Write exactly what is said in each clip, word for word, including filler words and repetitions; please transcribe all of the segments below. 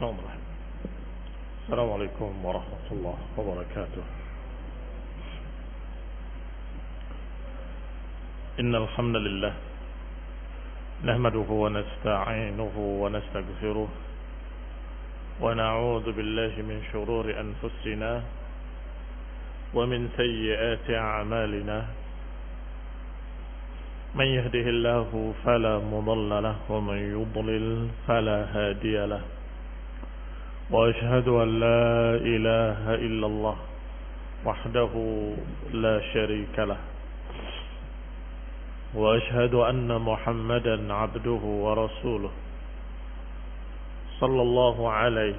Bismillahirrahmanirrahim. Assalamualaikum warahmatullahi wabarakatuh. Innal hamdalillah nahmaduhu wa nasta'inuhu wa nastaghfiruh wa na'udzu billahi min shururi anfusina wa min sayyiati a'malina. من يهده الله فلا مضل له ومن يضلل فلا هادي له وأشهد أن لا إله إلا الله وحده لا شريك له وأشهد أن محمدا عبده ورسوله صلى الله عليه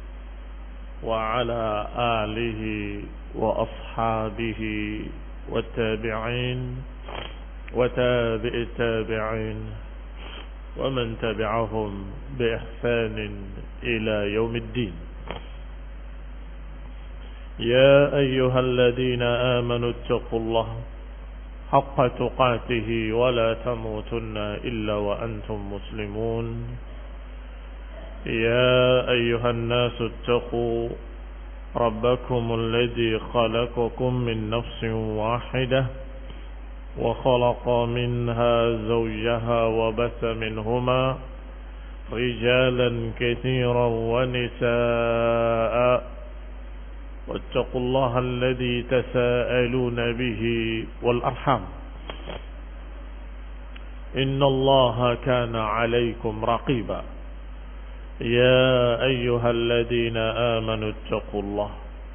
وعلى آله وأصحابه والتابعين وتابع التابعين ومن تبعهم بإحسان إلى يوم الدين. يا أيها الذين آمنوا اتقوا الله حق تقاته ولا تموتن إلا وأنتم مسلمون. يا أيها الناس اتقوا ربكم الذي خلقكم من نفس واحدة وخلق منها زوجها وبث منهما رجالا كثيرا ونساء واتقوا الله الذي تساءلون به والأرحام إن الله كان عليكم رقيبا. يا أيها الذين آمنوا اتقوا الله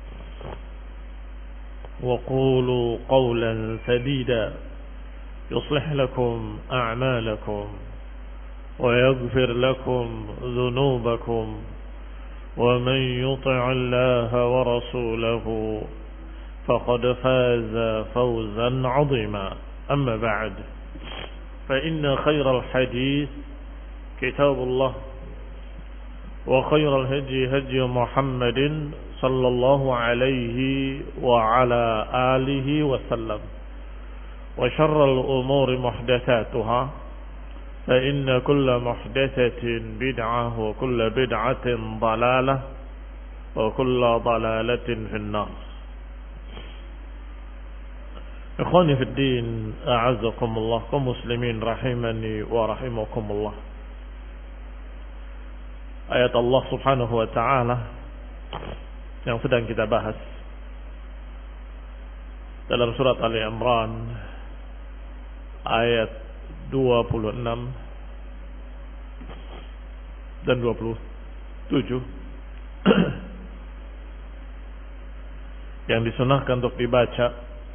وقولوا قولا سديدا يصلح لكم أعمالكم ويغفر لكم ذنوبكم ومن يطع الله ورسوله فقد فاز فوزا عظيما. أما بعد فإن خير الحديث كتاب الله وخير الهدي هدي محمد صلى الله عليه وعلى آله وسلم وشر الأمور محدثاتها فإن كل محدثة بدعة وكل بدعة ضلالة وكل ضلالة في النار. إخواني في الدين أعزكم الله كمسلمين رحمني ورحمكم الله. Ayat Allah subhanahu wa ta'ala yang sedang kita bahas dalam surat Ali Imran ayat dua puluh enam dan dua puluh tujuh yang disunahkan untuk dibaca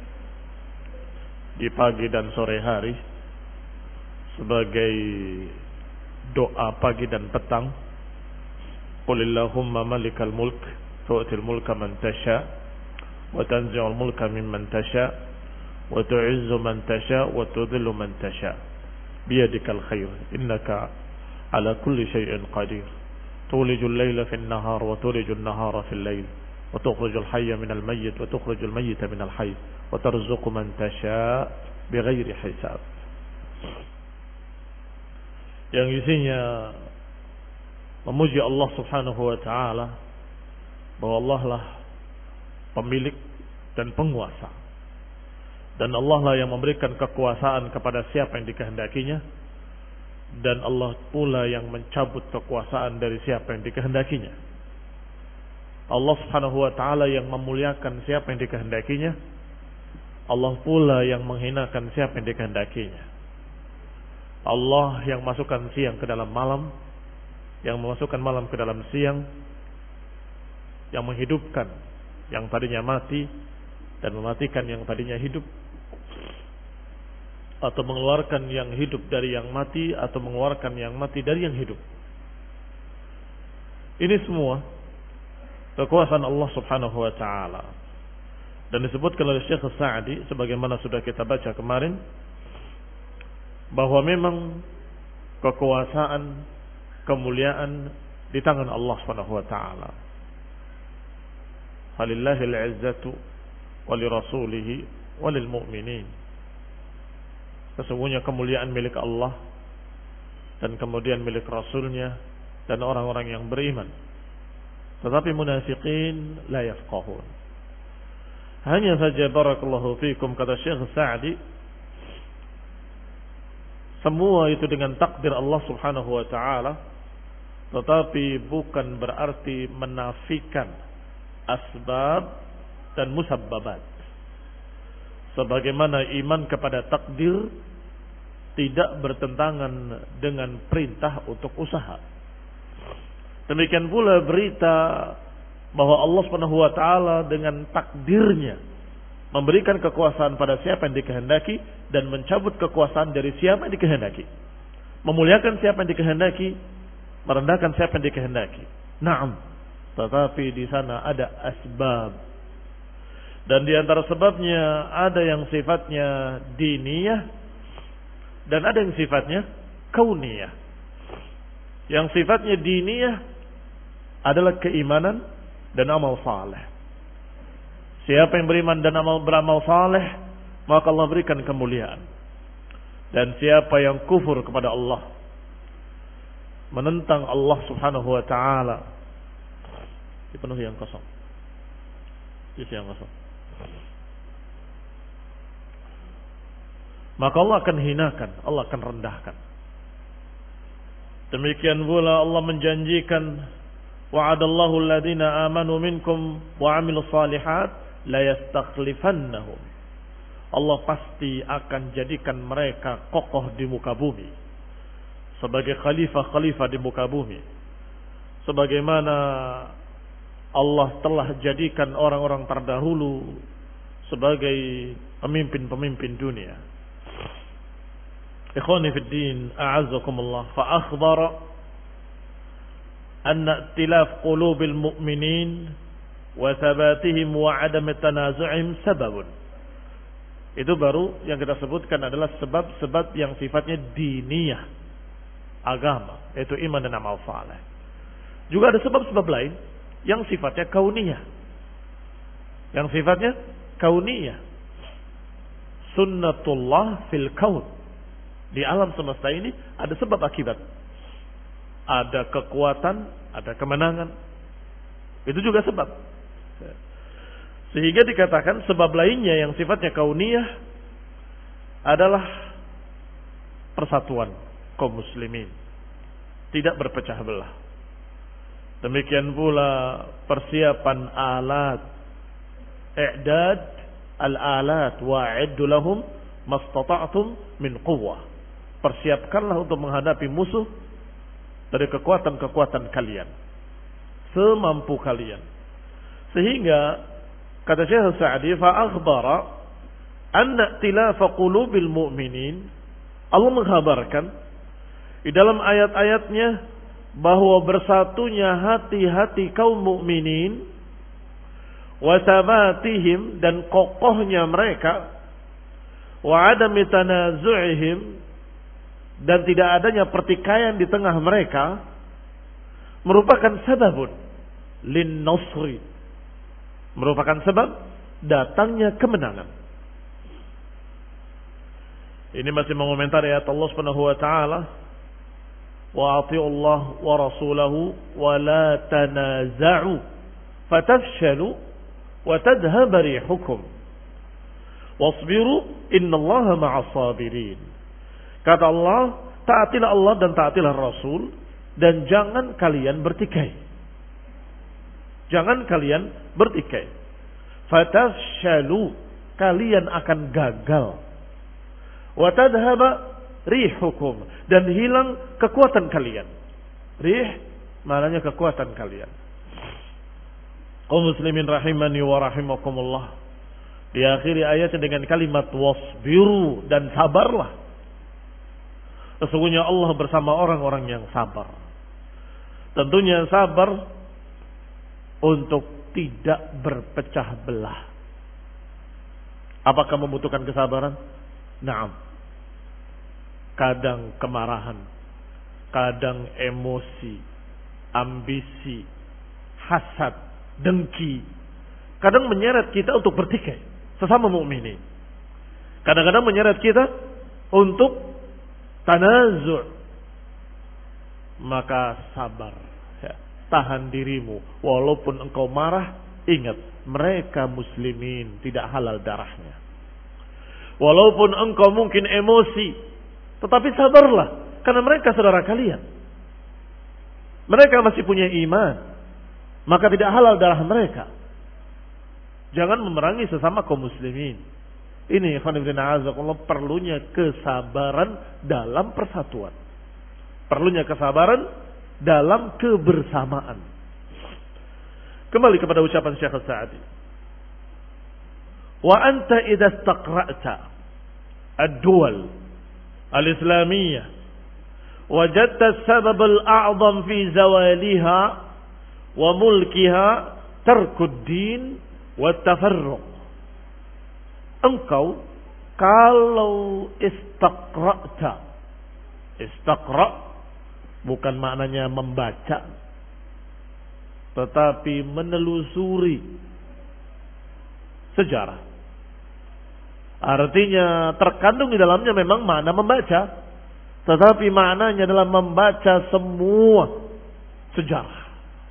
di pagi dan sore hari sebagai doa pagi dan petang. Qulillahumma malikal mulk tu'til mulka man tasha wa tanzi'ul mulka mimman tasha wa tu'izzu man tasha wa tudhillu man tasha biyadikal khair innaka ala kulli shay'in qadir tulijul layla fin nahar wa tulijul nahara fil layl wa tukhrijul hayya minal mayyit wa tukhrijul mayyita minal hayy wa tarzuqu man tasha bighairi hisab. Yang isinya memuji Allah subhanahu wa ta'ala bahwa Allah lah pemilik dan penguasa, dan Allah lah yang memberikan kekuasaan kepada siapa yang dikehendakinya, dan Allah pula yang mencabut kekuasaan dari siapa yang dikehendakinya. Allah subhanahu wa ta'ala yang memuliakan siapa yang dikehendakinya, Allah pula yang menghinakan siapa yang dikehendakinya. Allah yang masukkan siang ke dalam malam, yang memasukkan malam ke dalam siang, yang menghidupkan yang tadinya mati dan mematikan yang tadinya hidup, atau mengeluarkan yang hidup dari yang mati, atau mengeluarkan yang mati dari yang hidup. Ini semua kekuasaan Allah subhanahu wa ta'ala, dan disebutkan oleh Syekh Sa'di sebagaimana sudah kita baca kemarin, bahwa memang kekuasaan, kemuliaan di tangan Allah subhanahu wa ta'ala. Falillahil izzatu walirasulihi walil mu'minin. Sesungguhnya kemuliaan milik Allah, dan kemudian milik Rasulnya dan orang-orang yang beriman. Tetapi munafiqin la yafqahun. Hanya saja barakallahu fikum, kata Syekh Sa'di, semua itu dengan takdir Allah Subhanahu wa taala, tetapi bukan berarti menafikan asbab dan musabbabat. Sebagaimana iman kepada takdir tidak bertentangan dengan perintah untuk usaha. Demikian pula berita bahwa Allah Subhanahu wa taala dengan takdirnya memberikan kekuasaan pada siapa yang dikehendaki dan mencabut kekuasaan dari siapa yang dikehendaki. Memuliakan siapa yang dikehendaki, merendahkan siapa yang dikehendaki. Naam. Tetapi di sana ada asbab. Dan di antara sebabnya ada yang sifatnya diniyah dan ada yang sifatnya kauniyah. Yang sifatnya diniyah adalah keimanan dan amal saleh. Siapa yang beriman dan amal beramal saleh, maka Allah berikan kemuliaan. Dan siapa yang kufur kepada Allah, menentang Allah Subhanahu wa taala, dipenuhi yang kosong. Isi yang kosong. Maka Allah akan hinakan, Allah akan rendahkan. Demikian pula Allah menjanjikan, wa'adallahu alladhina amanu minkum wa 'amilus shalihat la yastakhlifannahum. Allah pasti akan jadikan mereka kokoh di muka bumi sebagai khalifah-khalifah di muka bumi, sebagaimana Allah telah jadikan orang-orang terdahulu sebagai pemimpin-pemimpin dunia. Ikhwani fid din, a'azzakumullah, fa akhbara anna ikhtilaf qulubil mu'minin wa thabatihim wa 'adam tanazu'ihim sababun. Itu baru yang kita sebutkan adalah sebab-sebab yang sifatnya diniyah, agama, yaitu iman dan amal saleh. Juga ada sebab-sebab lain yang sifatnya kauniyah. Yang sifatnya kauniyah. Sunnatullah fil kaun. Di alam semesta ini ada sebab akibat. Ada kekuatan, ada kemenangan. Itu juga sebab. Sehingga dikatakan sebab lainnya yang sifatnya kauniyah adalah persatuan kaum muslimin, tidak berpecah belah. Demikian pula persiapan alat, i'dad al-alat wa'iddu lahum mastata'tum min quwwah. Persiapkanlah untuk menghadapi musuh dari kekuatan-kekuatan kalian, semampu kalian. Sehingga kata Syekh Sa'di, fa akhbara anna ikhtilafa qulubil mu'minin, Allah mengkhabarkan di dalam ayat-ayatnya bahwa bersatunya hati-hati kaum mukminin, wa thabatihim, dan kokohnya mereka, wa adami tanazu'ihim, dan tidak adanya pertikaian di tengah mereka, merupakan sababun lin nasri, merupakan sebab datangnya kemenangan. Ini masih mengomentari ayat Allah Subhanahu wa taala, wa ati'ullah wa rasulahu wa la tanaza'u fatafshalu wa tadhhab rihukum wasbiru innallaha ma'as sabirin. Kata Allah, taatilah Allah dan taatilah Rasul, dan jangan kalian bertikai. Jangan kalian bertikai. Fatafshalu, kalian akan gagal. Wa tadhhaba rihukum, dan hilang kekuatan kalian. Rih maknanya kekuatan kalian. Kaum muslimin rahimani wa rahimakumullah, diakhiri ayatnya dengan kalimat wasbiru, dan sabarlah. Sesungguhnya Allah bersama orang-orang yang sabar. Tentunya sabar untuk tidak berpecah belah. Apakah membutuhkan kesabaran? Naam. Kadang kemarahan, kadang emosi, ambisi, hasad, dengki, kadang menyeret kita untuk bertikai sesama mukminin. Kadang-kadang menyeret kita untuk tanazu', maka sabar, ya. tahan dirimu. Walaupun engkau marah, ingat, mereka muslimin, tidak halal darahnya. Walaupun engkau mungkin emosi, tetapi sabarlah, karena mereka saudara kalian. Mereka masih punya iman, maka tidak halal darah mereka. Jangan memerangi sesama kaum muslimin. Ini Allah, perlunya kesabaran dalam persatuan. Perlunya kesabaran dalam kebersamaan. Kembali kepada ucapan Syekh As-Sa'di. Wa anta idza istaqra'ta ad-duwal al-islamiyah wajadta as-sabab al-a'zam fi zawaliha wa mulkiha tarku ad-din wa at-tafarruq. Engkau kalau istaqra'ta, istaqra' bukan maknanya membaca, tetapi menelusuri sejarah. Artinya terkandung di dalamnya memang makna membaca, tetapi maknanya adalah membaca semua sejarah.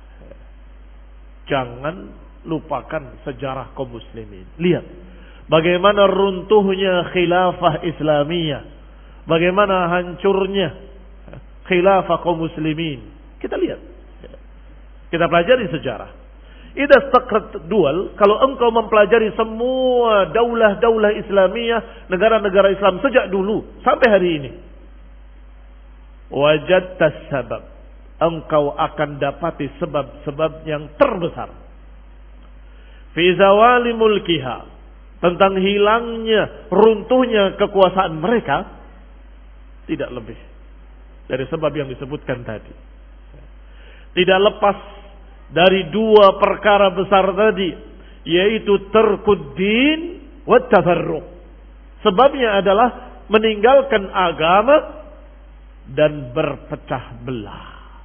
Jangan lupakan sejarah kaum muslimin. Lihat bagaimana runtuhnya khilafah Islamiyah, bagaimana hancurnya khilafah kaum muslimin. Kita lihat, kita pelajari sejarah. Idza istaqrat dual, kalau engkau mempelajari semua daulah-daulah Islamiyah, negara-negara Islam sejak dulu sampai hari ini, wajadta sabab, engkau akan dapati sebab-sebab yang terbesar. Fi zawali mulkiha, tentang hilangnya, runtuhnya kekuasaan mereka, tidak lebih dari sebab yang disebutkan tadi. Tidak lepas dari dua perkara besar tadi, yaitu tarkuddin wa tafarruq. Sebabnya adalah meninggalkan agama dan berpecah belah.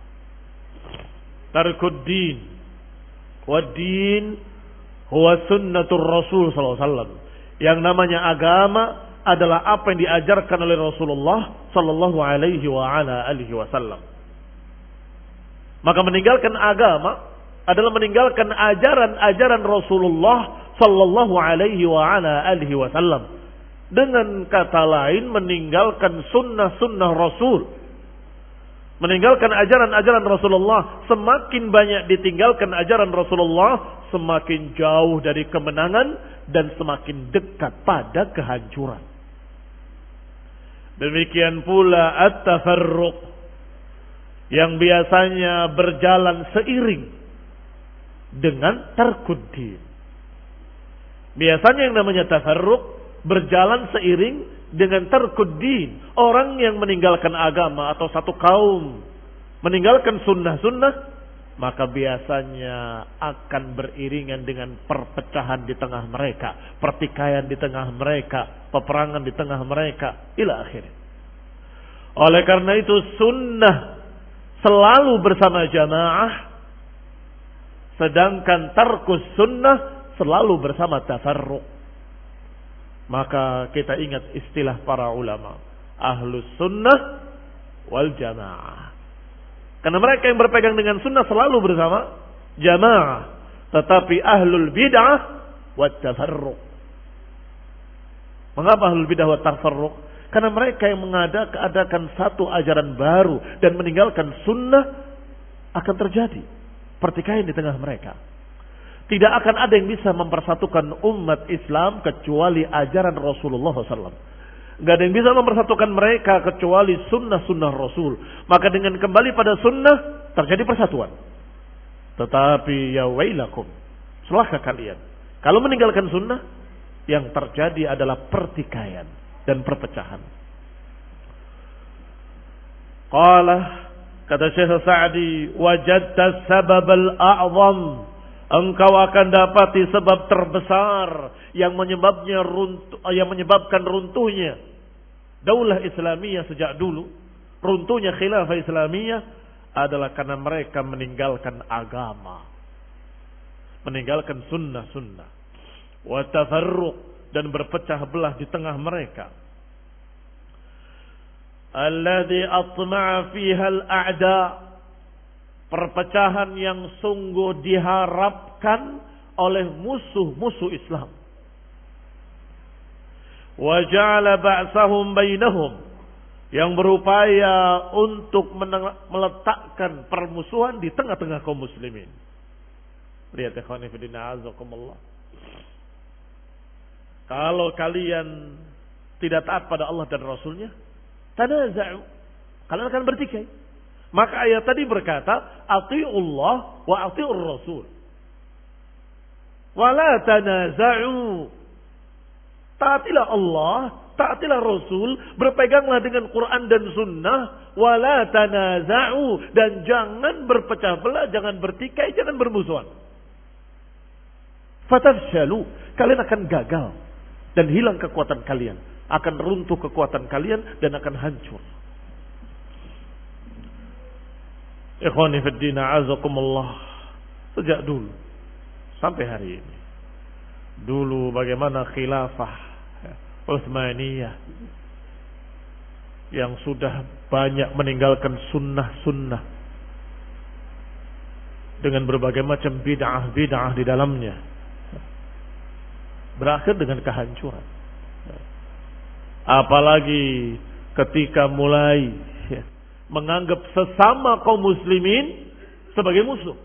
Tarkuddin wa din huwa sunnatur Rasul sallallahu alaihi wasallam. Yang namanya agama adalah apa yang diajarkan oleh Rasulullah sallallahu alaihi wa ala alihi wasallam. Maka meninggalkan agama adalah meninggalkan ajaran-ajaran Rasulullah sallallahu alaihi wa ala alihi wasallam. Dengan kata lain, meninggalkan sunnah-sunnah Rasul. Meninggalkan ajaran-ajaran Rasulullah. Semakin banyak ditinggalkan ajaran Rasulullah, semakin jauh dari kemenangan dan semakin dekat pada kehancuran. Demikian pula at-tafarruq, yang biasanya berjalan seiring dengan tarkuddin. Biasanya yang namanya tafarruq berjalan seiring dengan tarkuddin. Orang yang meninggalkan agama atau satu kaum meninggalkan sunnah-sunnah, maka biasanya akan beriringan dengan perpecahan di tengah mereka, pertikaian di tengah mereka, peperangan di tengah mereka, ila akhir. Oleh karena itu sunnah selalu bersama jamaah, sedangkan tarkus sunnah selalu bersama tafarruq. Maka kita ingat istilah para ulama, ahlus sunnah wal jamaah. Karena mereka yang berpegang dengan sunnah selalu bersama jamaah, tetapi ahlul bid'ah wat tafarruq. Mengapa ahlul bid'ah wat tafarruq? Karena mereka yang mengadakan satu ajaran baru dan meninggalkan sunnah, akan terjadi pertikaian di tengah mereka. Tidak akan ada yang bisa mempersatukan umat Islam kecuali ajaran Rasulullah shallallahu alaihi wasallam. Gak ada yang bisa mempersatukan mereka kecuali sunnah-sunnah Rasul. Maka dengan kembali pada sunnah terjadi persatuan. Tetapi ya wailakum, celaka kalian, kalau meninggalkan sunnah, yang terjadi adalah pertikaian dan perpecahan. Qala, kata Syekh Sa'di, wajadta sababal a'zam, engkau akan dapati sebab terbesar yang menyebabnya runtuh, yang menyebabkan runtuhnya daulah Islamiyah sejak dulu, runtuhnya khilafah Islamiyah adalah karena mereka meninggalkan agama, meninggalkan sunnah-sunnah, wa tafarruq, dan berpecah belah di tengah mereka. Alladhi atma'a fiha al-a'da, perpecahan yang sungguh diharapkan oleh musuh-musuh Islam. Wa ja'ala ba'sahum bainahum, yang berupaya untuk meletakkan permusuhan di tengah-tengah kaum muslimin. Lihat ikhwan fillah azakumullah. Kalau kalian tidak taat pada Allah dan Rasulnya, tanaza'u, kalian akan bertikai. Maka ayat tadi berkata, ati'ullah wa ati'ur rasul. Wa la tanaza'u. Taatilah Allah, taatilah Rasul, berpeganglah dengan Quran dan Sunnah, wa la tanaza'u, dan jangan berpecah belah, jangan bertikai, jangan bermusuhan. Fatafshalu, kalian akan gagal dan hilang kekuatan kalian, akan runtuh kekuatan kalian dan akan hancur. Ikhwani fid din a'azakumullah. Sejak dulu sampai hari ini, dulu bagaimana khilafah Utsmaniyah yang sudah banyak meninggalkan sunnah-sunnah dengan berbagai macam bid'ah-bid'ah di dalamnya, berakhir dengan kehancuran. Apalagi ketika mulai ya, menganggap sesama kaum muslimin sebagai musuh.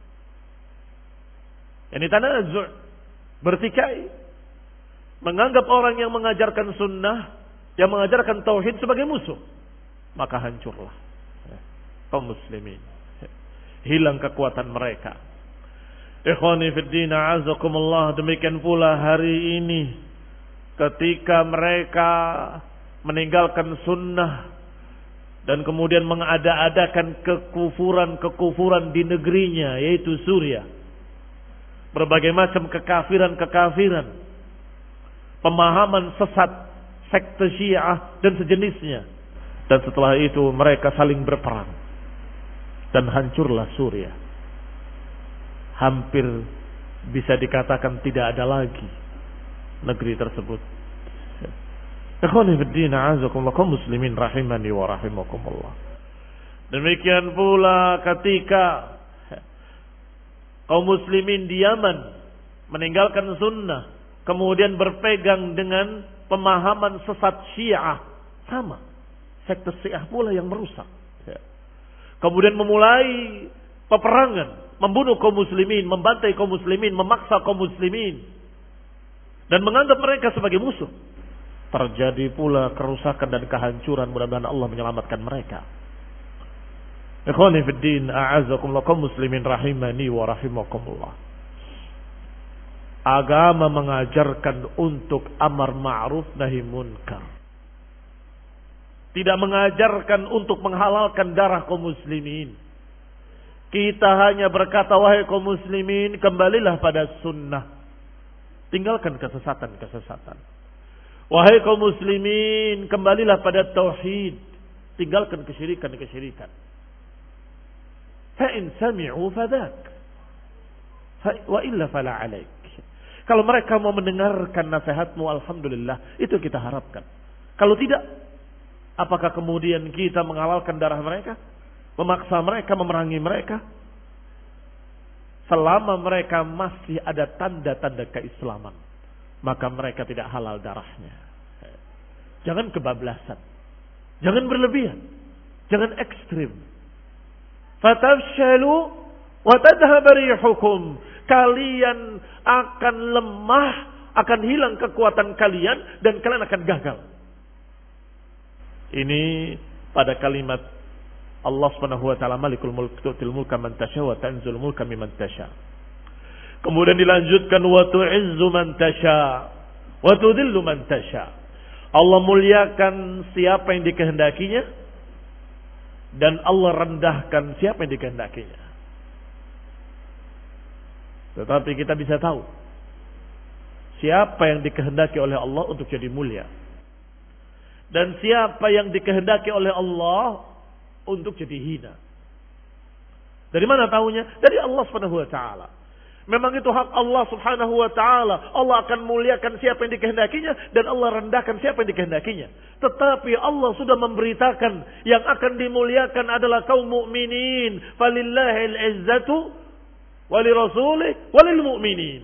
Ini tanazu', bertikai, menganggap orang yang mengajarkan sunnah, yang mengajarkan tauhid sebagai musuh, maka hancurlah kaum muslimin, hilang kekuatan mereka. Ikhwani fid din a'azakumullah. Demikian pula hari ini ketika mereka meninggalkan sunnah dan kemudian mengada-adakan kekufuran-kekufuran di negerinya, yaitu Suriah. Berbagai macam kekafiran-kekafiran, pemahaman sesat, sekte Syiah dan sejenisnya. Dan setelah itu mereka saling berperang dan hancurlah Suriah. Hampir bisa dikatakan tidak ada lagi negeri tersebut. Ikhwani fid din a'azakumullah, kaum muslimin rahimani wa rahimakumullah. Demikian pula ketika kaum muslimin di Yaman meninggalkan sunnah, kemudian berpegang dengan pemahaman sesat Syiah, sama, sekte Syiah pula yang merusak. Kemudian memulai peperangan, membunuh kaum muslimin, membantai kaum muslimin, memaksa kaum muslimin, dan menganggap mereka sebagai musuh. Terjadi pula kerusakan dan kehancuran. Mudah-mudahan Allah menyelamatkan mereka. Ikhwani fid din a'azakumullah, kaum muslimin rahimani wa rahimakumullah. Agama mengajarkan untuk amar ma'ruf nahi munkar. Tidak mengajarkan untuk menghalalkan darah kaum muslimin. Kita hanya berkata, wahai kaum muslimin, kembalilah pada sunnah, tinggalkan kesesatan-kesesatan. Wahai kaum muslimin, kembalilah pada tauhid, tinggalkan kesyirikan-kesyirikan. Fa'in sami'u fadak, wa illa fala alaik. Kalau mereka mau mendengarkan nasihatmu, alhamdulillah, itu kita harapkan. Kalau tidak, apakah kemudian kita menghalalkan darah mereka, memaksa mereka, memerangi mereka? Selama mereka masih ada tanda-tanda keislaman, maka mereka tidak halal darahnya. Jangan kebablasan, jangan berlebihan, jangan ekstrim. Fatafshalu wa tadhhab rihukum. Kalian akan lemah, akan hilang kekuatan kalian, dan kalian akan gagal. Ini pada kalimat Allah Subhanahu wa taala, Malikul Mulk tu'til mulka man tasha wa tanzul mulka mimman tasha. Kemudian dilanjutkan, wa tu'izzu man tasha wa tudhillu man tasha. Allah muliakan siapa yang dikehendakinya, dan Allah rendahkan siapa yang dikehendakinya. Tetapi kita bisa tahu siapa yang dikehendaki oleh Allah untuk jadi mulia, dan siapa yang dikehendaki oleh Allah untuk jadi hina. Dari mana tahunya? Dari Allah Subhanahu wa taala. Memang itu hak Allah subhanahu wa ta'ala. Allah akan muliakan siapa yang dikehendakinya dan Allah rendahkan siapa yang dikehendakinya. Tetapi Allah sudah memberitakan yang akan dimuliakan adalah kaum mukminin. Falillahil izzatu walirasulih walil mu'minin.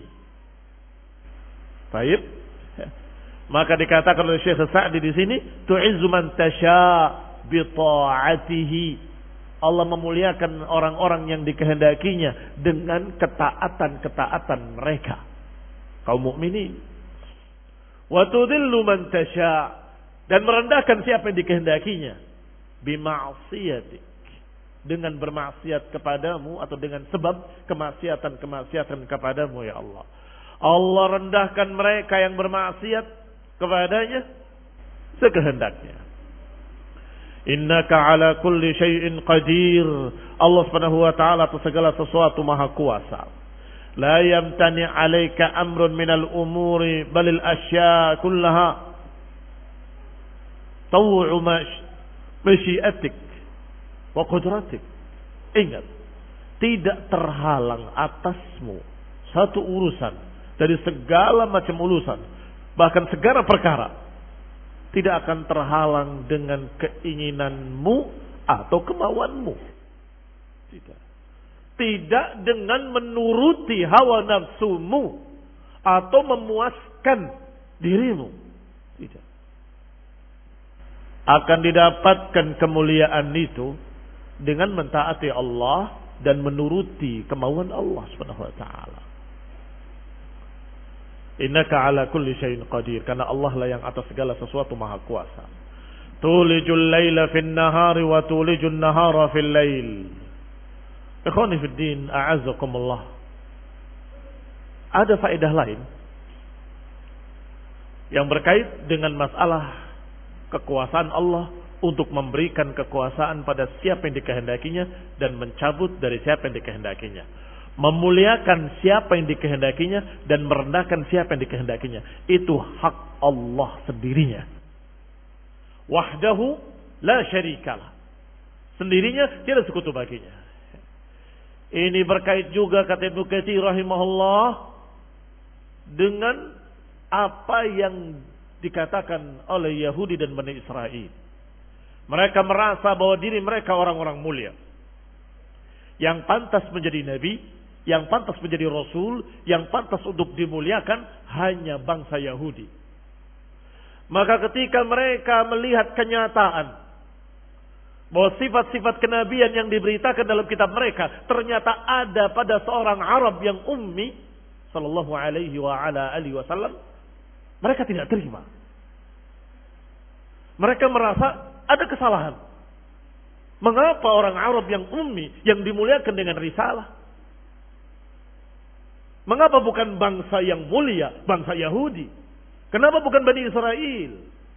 Baik. Maka dikatakan oleh Syekh Sa'di di sini, tu'izzu man tasya' bi ta'atihi. Allah memuliakan orang-orang yang dikehendakinya dengan ketaatan-ketaatan mereka, kaum mukminin. Wa tudhillu man tasya', dan merendahkan siapa yang dikehendakinya bima'siyatik, dengan bermaksiat kepadamu atau dengan sebab kemaksiatan-kemaksiatan kepadamu ya Allah. Allah rendahkan mereka yang bermaksiat kepadanya sekehendaknya. Innaka ala kulli syai'in qadir. Allah Subhanahu wa taala atas segala sesuatu maha kuasa. La yamtani 'alaika amrun minal umuri balil asya kullaha taw'u masyiatik wa qudratik. Ingat, tidak terhalang atasmu satu urusan dari segala macam urusan, bahkan segala perkara tidak akan terhalang dengan keinginanmu atau kemauanmu. Tidak. Tidak dengan menuruti hawa nafsumu atau memuaskan dirimu. Tidak. Akan didapatkan kemuliaan itu dengan mentaati Allah dan menuruti kemauan Allah Subhanahu wa taala. Innaka ala kulli syai'in qadir, karena Allah lah yang atas segala sesuatu maha kuasa. Tulijul laila fin nahari wa tulijun nahara fil lail. Ikhwani fid din, a'azzakumullah. Ada faedah lain yang berkait dengan masalah kekuasaan Allah untuk memberikan kekuasaan pada siapa yang dikehendakinya dan mencabut dari siapa yang dikehendakinya. Memuliakan siapa yang dikehendakinya dan merendahkan siapa yang dikehendakinya. Itu hak Allah sendirinya. Wahdahu la syarikalah. Sendirinya tidak sekutu baginya. Ini berkait juga kata Ibnu Katsir rahimahullah dengan apa yang dikatakan oleh Yahudi dan Bani Israel. Mereka merasa bahwa diri mereka orang-orang mulia, yang pantas menjadi nabi, yang pantas menjadi rasul, yang pantas untuk dimuliakan hanya bangsa Yahudi. Maka ketika mereka melihat kenyataan bahwa sifat-sifat kenabian yang diberitakan dalam kitab mereka ternyata ada pada seorang Arab yang ummi sallallahu alaihi wa ala alihi wasallam, mereka tidak terima. Mereka merasa ada kesalahan. Mengapa orang Arab yang ummi yang dimuliakan dengan risalah? Mengapa bukan bangsa yang mulia, bangsa Yahudi? Kenapa bukan Bani Israel?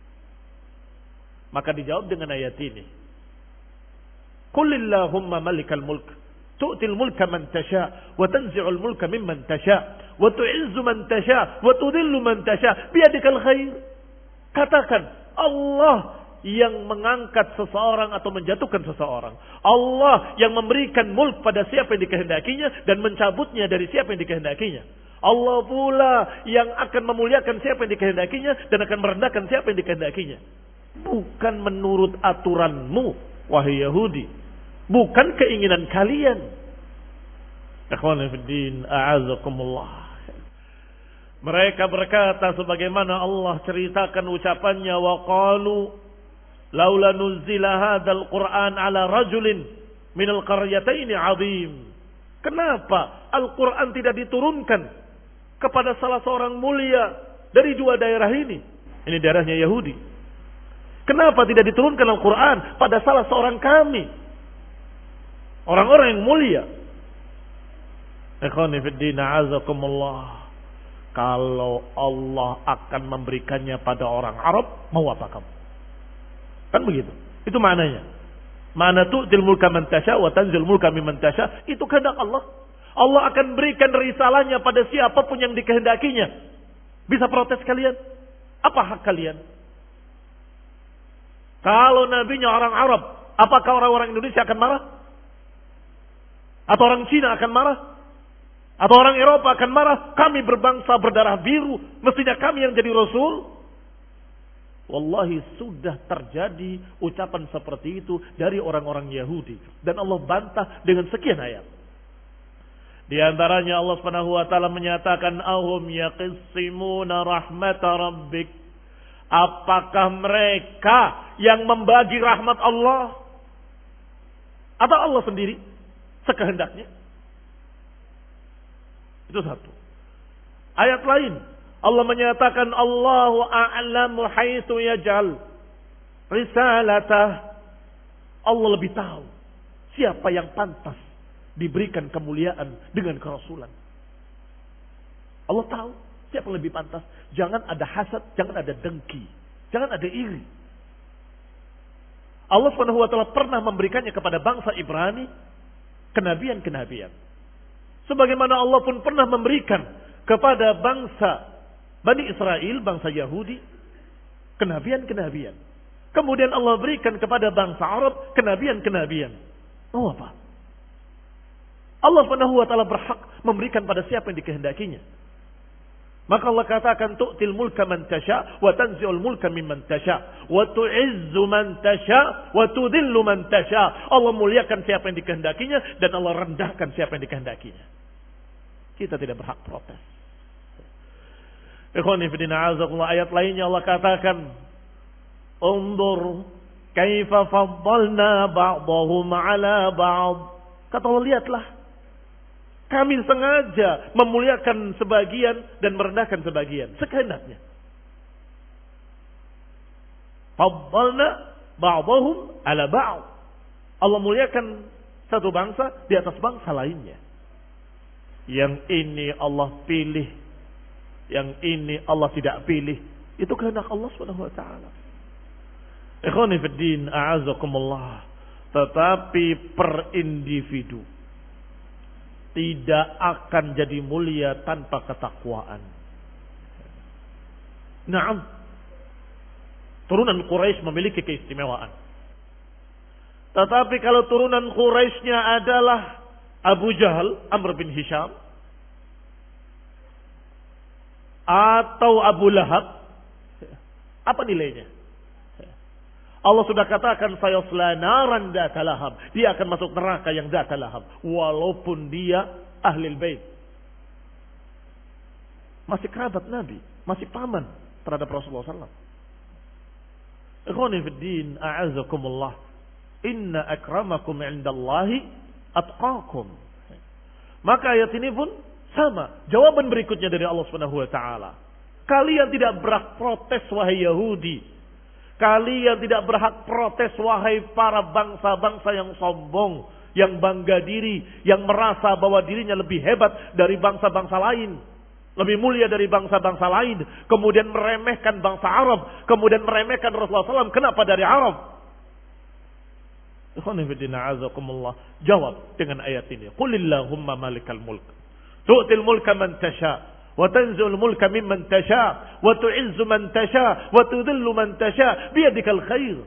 Maka dijawab dengan ayat ini. Qulillahumma malikal mulk, tu'til mulka man tasha, wa tanzi'ul mulka mimman tasha, wa tu'izzu man tasha, wa tudhillu man tasha, biyadikal khair. Katakan, Allah yang mengangkat seseorang atau menjatuhkan seseorang. Allah yang memberikan mulk pada siapa yang dikehendakinya dan mencabutnya dari siapa yang dikehendakinya. Allah pula yang akan memuliakan siapa yang dikehendakinya dan akan merendahkan siapa yang dikehendakinya. Bukan menurut aturanmu, wahai Yahudi. Bukan keinginan kalian. Ikhwani fid din, a'azakumullah. Mereka berkata sebagaimana Allah ceritakan ucapannya, wa qalu laula nuzila hadzal Qur'an ala rajulin minal qaryataini 'azim. Kenapa Al-Qur'an tidak diturunkan kepada salah seorang mulia dari dua daerah ini? Ini daerahnya Yahudi. Kenapa tidak diturunkan Al-Qur'an pada salah seorang kami, orang-orang yang mulia? Ikhwani fid din, a'azakumullah. Kalau Allah akan memberikannya pada orang Arab, mau apa kamu? Kan begitu. Itu maknanya. Mana tu'til mulka man tasya wa tanzil mulka mimman tasya. Itu kehendak Allah. Allah akan berikan risalahnya pada siapapun yang dikehendakinya. Bisa protes kalian? Apa hak kalian? Kalau nabinya orang Arab, apakah orang-orang Indonesia akan marah? Atau orang Cina akan marah? Atau orang Eropa akan marah, kami berbangsa berdarah biru, mestinya kami yang jadi rasul. Wallahi sudah terjadi ucapan seperti itu dari orang-orang Yahudi. Dan Allah bantah dengan sekian ayat. Di antaranya Allah Subhanahu wa taala menyatakan, ahum yaqsimuna rahmat rabbik. Apakah mereka yang membagi rahmat Allah? Atau Allah sendiri sekehendaknya? Itu satu. Ayat lain, Allah menyatakan Allahu a'lamu haitsu yaj'al risalatah. Allah lebih tahu siapa yang pantas diberikan kemuliaan dengan kerasulan. Allah tahu siapa yang lebih pantas. Jangan ada hasad, jangan ada dengki, jangan ada iri. Allah Subhanahu wa taala pernah memberikannya kepada bangsa Ibrani kenabian-kenabian. Sebagaimana Allah pun pernah memberikan kepada bangsa Bani Israel, bangsa Yahudi, kenabian-kenabian. Kemudian Allah berikan kepada bangsa Arab kenabian-kenabian. Oh apa? Allah Subhanahu wa taala berhak memberikan pada siapa yang dikehendakinya. Maka Allah katakan, tu'til mulka man tasha wa tanzi'ul mulka mimman tasha wa tu'izzu man tasha wa tudhillu man tasha. Allah muliakan siapa yang dikehendakinya dan Allah rendahkan siapa yang dikehendakinya. Kita tidak berhak protes. Ikhwani fillah, azakumullah, ayat lainnya Allah katakan, undur kaifa faddalna ba'dahum 'ala ba'd. Kata Allah, lihatlah, kami sengaja memuliakan sebagian dan merendahkan sebagian sekehendaknya. Faddalna ba'dahum 'ala ba'd. Allah muliakan satu bangsa di atas bangsa lainnya. Yang ini Allah pilih, yang ini Allah tidak pilih. Itu kehendak Allah Subhanahu wa taala. Ikhwani fid din, a'azakumullah. Tetapi per individu tidak akan jadi mulia tanpa ketakwaan. Naam. Turunan Quraisy memiliki keistimewaan. Tetapi kalau turunan Quraisynya adalah Abu Jahal, Amr bin Hisham, atau Abu Lahab, apa nilainya? Allah sudah katakan, sayasla naran dzata lahab. Dia akan masuk neraka yang dzata lahab, walaupun dia ahlul bait. Masih kerabat Nabi, masih paman terhadap Rasulullah sallallahu alaihi wasallam. Ikhwani fid din, a'azakumullah. Inna akramakum 'indallahi atqakum. Maka ayat ini pun sama. Jawaban berikutnya dari Allah Subhanahu wa taala. Kalian tidak berhak protes wahai Yahudi. Kalian tidak berhak protes wahai para bangsa-bangsa yang sombong, yang bangga diri, yang merasa bahwa dirinya lebih hebat dari bangsa-bangsa lain, lebih mulia dari bangsa-bangsa lain, kemudian meremehkan bangsa Arab, kemudian meremehkan Rasulullah sallallahu alaihi wasallam. Kenapa dari Arab? Jawab dengan ayat ini. Qulillahumma malikal mulk tu'til mulka man tasha wa tanzilul mulka mimman tasha wa tu'izzu man tasha wa tudhillu man tasha biyadikal khair.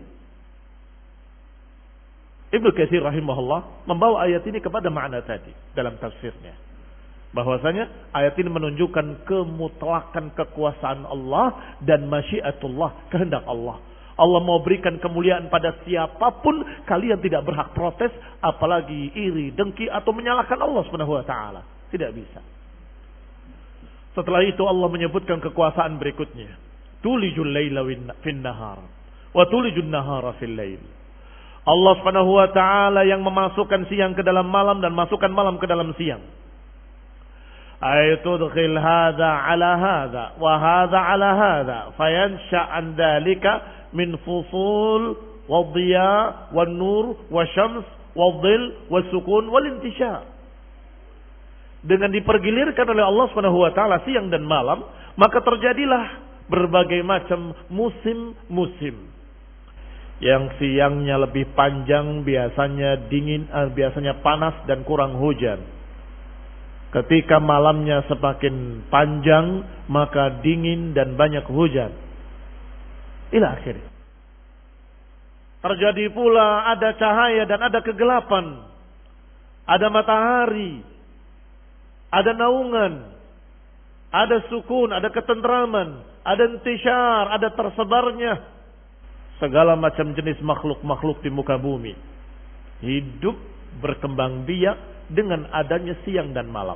Ibnu Katsir rahimahullah membawa ayat ini kepada makna tadi dalam tafsirnya, bahwasanya ayat ini menunjukkan kemutlakan kekuasaan Allah dan masyiatullah, kehendak Allah. Allah mau berikan kemuliaan pada siapapun, kalian tidak berhak protes, apalagi iri, dengki atau menyalahkan Allah Subhanahu wa taala. Tidak bisa. Setelah itu Allah menyebutkan kekuasaan berikutnya. Tulijul laila fin nahar wa tulijun nahara fil lail. Allah Subhanahu wa taala yang memasukkan siang ke dalam malam dan masukkan malam ke dalam siang. Ayatudkhil hadza ala hadza wa hadza ala hadza fayansha an dzalika min fusul wadhiya wan nur wasyams wadhil wasukun walintishar. Dengan dipergilirkan oleh Allah Subhanahu wa taala siang dan malam, maka terjadilah berbagai macam musim-musim. Yang siangnya lebih panjang, biasanya dingin, biasanya panas dan kurang hujan. Ketika malamnya semakin panjang, maka dingin dan banyak hujan. Ila akhirnya. Terjadi pula ada cahaya dan ada kegelapan. Ada matahari, ada naungan, ada sukun, ada ketentraman, ada intisyar, ada tersebarnya segala macam jenis makhluk-makhluk di muka bumi. Hidup berkembang biak dengan adanya siang dan malam.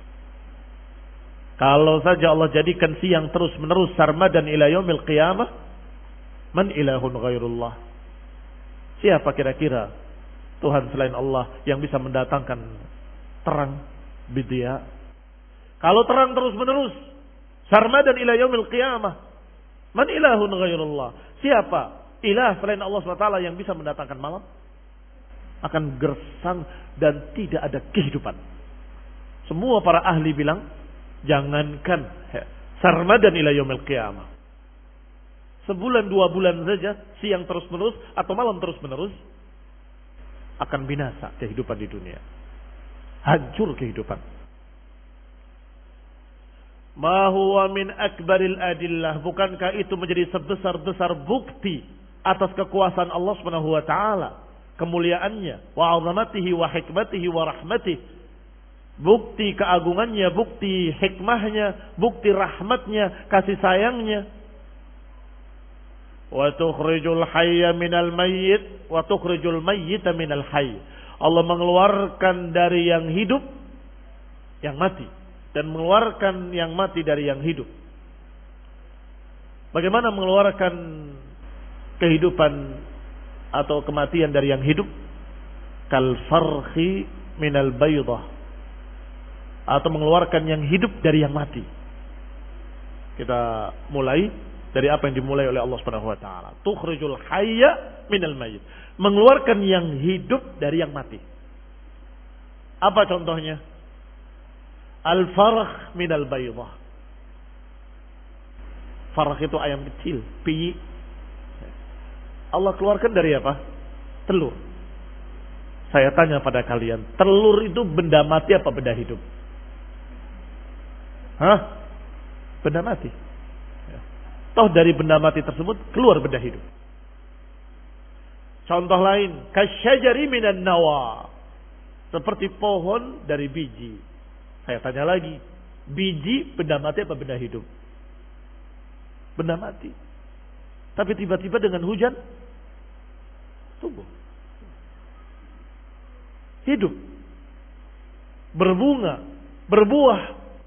Kalau saja Allah jadikan siang terus menerus sarmadan ila yaumil qiyamah, man ilahun ghairullah? Siapa kira-kira Tuhan selain Allah yang bisa mendatangkan terang bidia? Kalau terang terus menerus sarmadan ila yaumil qiyamah, man ilahun ghairullah? Siapa ilah selain Allah subhanahu wa taala yang bisa mendatangkan malam? Akan gersang dan tidak ada kehidupan. Semua para ahli bilang, jangankan sarmadan ila yaumil qiyamah, sebulan dua bulan saja siang terus menerus atau malam terus menerus, akan binasa kehidupan di dunia, hancur kehidupan. Ma huwa min akbaril adillah, bukankah itu menjadi sebesar-besar bukti atas kekuasaan Allah Subhanahu wa taala, kemuliaannya, wa 'azamatihi wa hikmatihi wa rahmatihi, bukti keagungannya, bukti hikmahnya, bukti rahmatnya, kasih sayangnya. Wa tukhrijul hayya minal mayyit wa tukhrijul mayyita minal hayy. Allah mengeluarkan dari yang hidup yang mati dan mengeluarkan yang mati dari yang hidup. Bagaimana mengeluarkan kehidupan atau kematian dari yang hidup? Kal farhi minal baydah, atau mengeluarkan yang hidup dari yang mati. Kita mulai dari apa yang dimulai oleh Allah Subhanahu wa taala. Tukhrijul hayya minal mayyit, mengeluarkan yang hidup dari yang mati. Apa contohnya? Al-farh minal baydah. Farh itu ayam kecil, piyi. Allah keluarkan dari apa? Telur. Saya tanya pada kalian, telur itu benda mati apa benda hidup? Hah? Benda mati. Toh dari benda mati tersebut keluar benda hidup. Contoh lain, kasyajari minan nawa, seperti pohon dari biji. Saya tanya lagi, biji benda mati apa benda hidup? Benda mati. Tapi tiba-tiba dengan hujan tumbuh, hidup, berbunga, berbuah.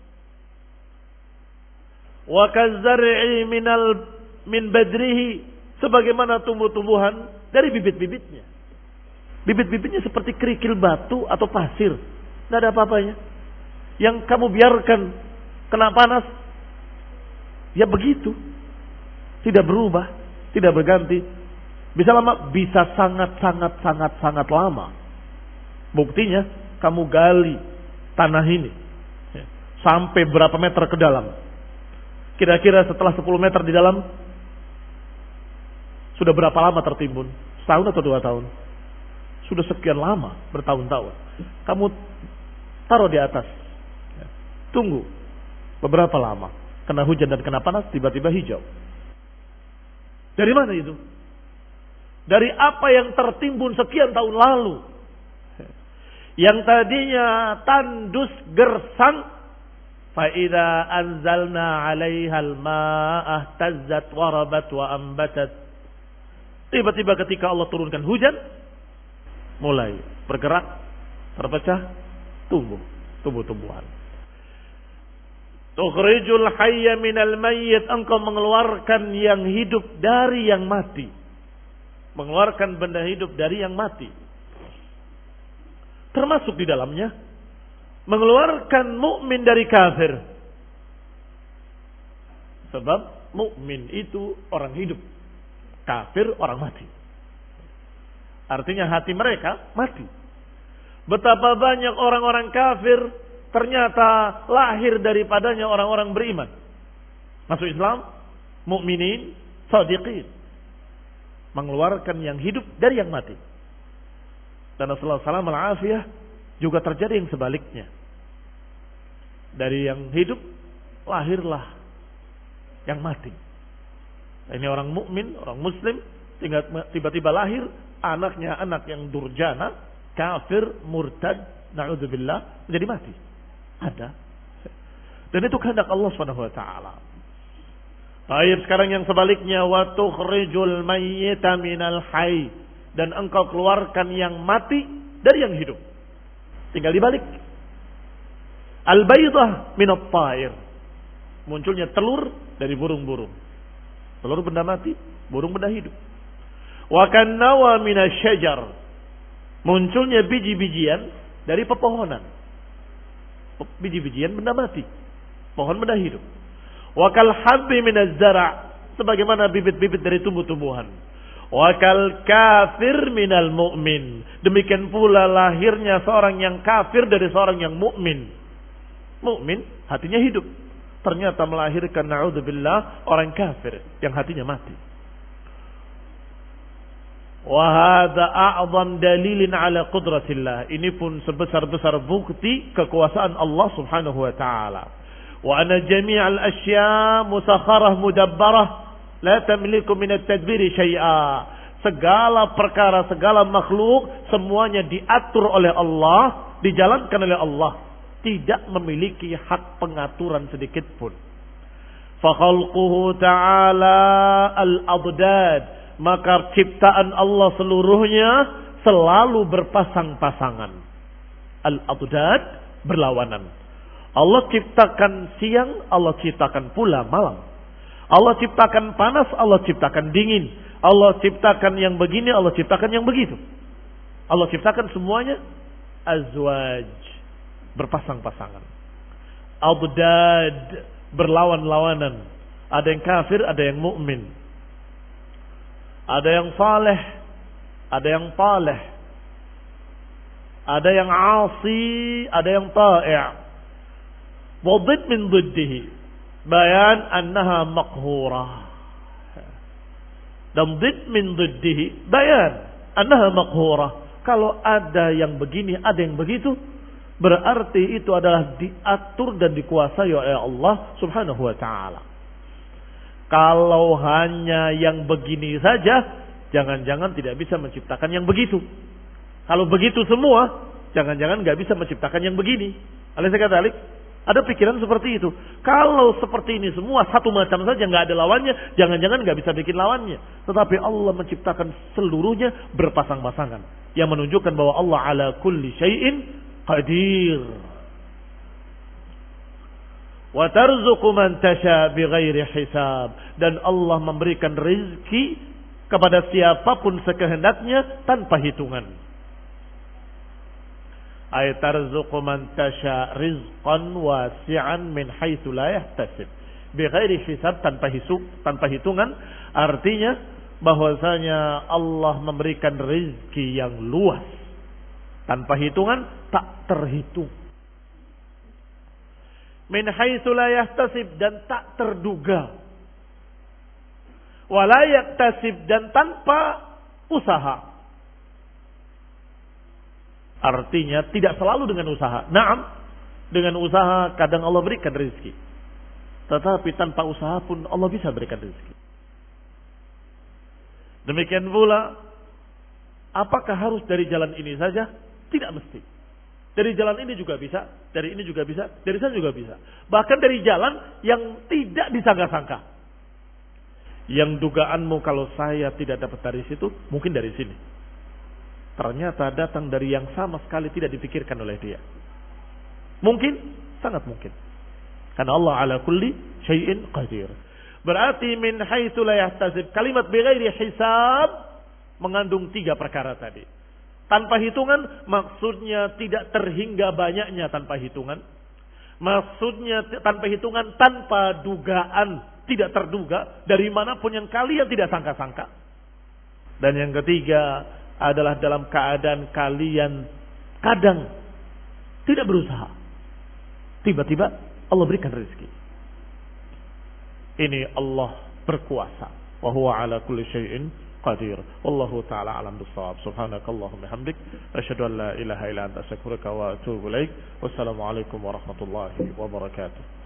Wa kazzar'i minal min badrihi, sebagaimana tumbuh-tumbuhan dari bibit-bibitnya. Bibit-bibitnya seperti kerikil batu atau pasir, tidak ada apa-apanya. Yang kamu biarkan kena panas, ya begitu, tidak berubah, tidak berganti. Bisa lama, bisa sangat-sangat-sangat-sangat lama. Buktinya, kamu gali tanah ini sampai berapa meter ke dalam. Kira-kira setelah sepuluh meter di dalam, sudah berapa lama tertimbun? Setahun atau dua tahun? Sudah sekian lama, bertahun-tahun. Kamu taruh di atas, tunggu beberapa lama, kena hujan dan kena panas, tiba-tiba hijau. Dari mana itu? Dari apa yang tertimbun sekian tahun lalu, yang tadinya tandus gersang. Fa'idha anzalna 'alaihal ma'ah tazzat warabat wa ambatat. Tiba-tiba ketika Allah turunkan hujan, mulai bergerak, terpecah, tumbuh, tumbuh-tumbuhan. Tukhrijul hayya minal mayyit, engkau mengeluarkan yang hidup dari yang mati. Mengeluarkan benda hidup dari yang mati. Termasuk di dalamnya mengeluarkan mukmin dari kafir. Sebab mukmin itu orang hidup, kafir orang mati. Artinya hati mereka mati. Betapa banyak orang-orang kafir ternyata lahir daripadanya orang-orang beriman, masuk Islam, mukminin, shadiqin, mengeluarkan yang hidup dari yang mati. Dan Rasulullah sallallahu alaihi wasallam juga terjadi yang sebaliknya. Dari yang hidup lahirlah yang mati. Ini orang mukmin, orang muslim, tiba-tiba lahir anaknya anak yang durjana, kafir, murtad, na'udzubillah, menjadi mati. Ada. Dan itu kehendak Allah Subhanahu wa taala. Baik, sekarang yang sebaliknya, wa tukhrijul mayyita minal hayy, dan engkau keluarkan yang mati dari yang hidup. Tinggal dibalik. Al-baydah minat ta'ir. Munculnya telur dari burung-burung. Telur benda mati, burung benda hidup. Wa kannawa minasyajar. Munculnya biji-bijian dari pepohonan. Biji-bijian benda mati, pohon benda hidup. Wa kal habbi minaz zara', sebagaimana bibit-bibit dari tumbuh-tumbuhan. Wa kal kafir minal mu'min, demikian pula lahirnya seorang yang kafir dari seorang yang mukmin. Mukmin hatinya hidup, ternyata melahirkan na'udzubillah orang kafir yang hatinya mati. Wa hadza a'zam dalilin ala qudratillah, ini pun sebesar-besar bukti kekuasaan Allah Subhanahu wa taala. Wa anna jami'al asya' musakharah mudabbarah la tamliku min at-tadbiri syai'a. Segala perkara, segala makhluk semuanya diatur oleh Allah, dijalankan oleh Allah, tidak memiliki hak pengaturan sedikit pun. Fa khalquhu ta'ala al-adad, maka ciptaan Allah seluruhnya selalu berpasang-pasangan. Al-adad, berlawanan. Allah ciptakan siang, Allah ciptakan pula malam. Allah ciptakan panas, Allah ciptakan dingin. Allah ciptakan yang begini, Allah ciptakan yang begitu. Allah ciptakan semuanya azwaj, berpasang-pasangan. Adad, berlawan-lawanan. Ada yang kafir, ada yang mukmin. Ada yang saleh, ada yang taleh. Ada yang asi, ada yang ta'i'. Wadid min diddihi, bayan annaha maqhurah. Dan did min diddihi, bayan annaha maqhurah. Kalau ada yang begini, ada yang begitu, berarti itu adalah diatur dan dikuasai oleh Allah Subhanahu wa taala. Kalau hanya yang begini saja, jangan-jangan tidak bisa menciptakan yang begitu. Kalau begitu semua, jangan-jangan nggak bisa menciptakan yang begini. Alaysa kadzalik? Ada pikiran seperti itu. Kalau seperti ini semua satu macam saja, nggak ada lawannya, jangan-jangan nggak bisa bikin lawannya. Tetapi Allah menciptakan seluruhnya berpasang-pasangan, yang menunjukkan bahwa Allah ala kulli syai'in qadir. Wa tarzuqu man tasha bighairi hisab, dan Allah memberikan rezeki kepada siapapun sekehendaknya tanpa hitungan. Ay tarzuqu man tasha rizqan wasi'an min haitsu la yahtasib, bighairi hisab, tanpa hisab, tanpa hitungan. Artinya bahwasanya Allah memberikan rezeki yang luas tanpa hitungan, tak terhitung. Min haitsu la yahtasib, dan tak terduga. Wa la yaktasib, dan tanpa usaha. Artinya tidak selalu dengan usaha. Naam, dengan usaha kadang Allah berikan rezeki. Tetapi tanpa usaha pun Allah bisa berikan rezeki. Demikian pula, apakah harus dari jalan ini saja? Tidak mesti. Dari jalan ini juga bisa, dari ini juga bisa, dari sana juga bisa. Bahkan dari jalan yang tidak disangka-sangka. Yang dugaanmu kalau saya tidak dapat dari situ, mungkin dari sini. Ternyata datang dari yang sama sekali tidak dipikirkan oleh dia. Mungkin, sangat mungkin. Karena Allah ala kulli syai'in qadir. Berarti min haitsu la yahtasib, kalimat bighairi hisab mengandung tiga perkara tadi. Tanpa hitungan, maksudnya tidak terhingga banyaknya tanpa hitungan. Maksudnya tanpa hitungan, tanpa dugaan, tidak terduga, dari manapun yang kalian tidak sangka-sangka. Dan yang ketiga adalah dalam keadaan kalian kadang tidak berusaha, tiba-tiba Allah berikan rezeki. Ini Allah berkuasa. Wa huwa ala kulli syai'in qadir. Wallahu ta'ala alam bissawab. Subhanakallahumma hamdik, asyhadu an la ilaha illa anta astaghfiruka wa atubu ilaik. Wassalamu alaikum warahmatullahi wabarakatuh.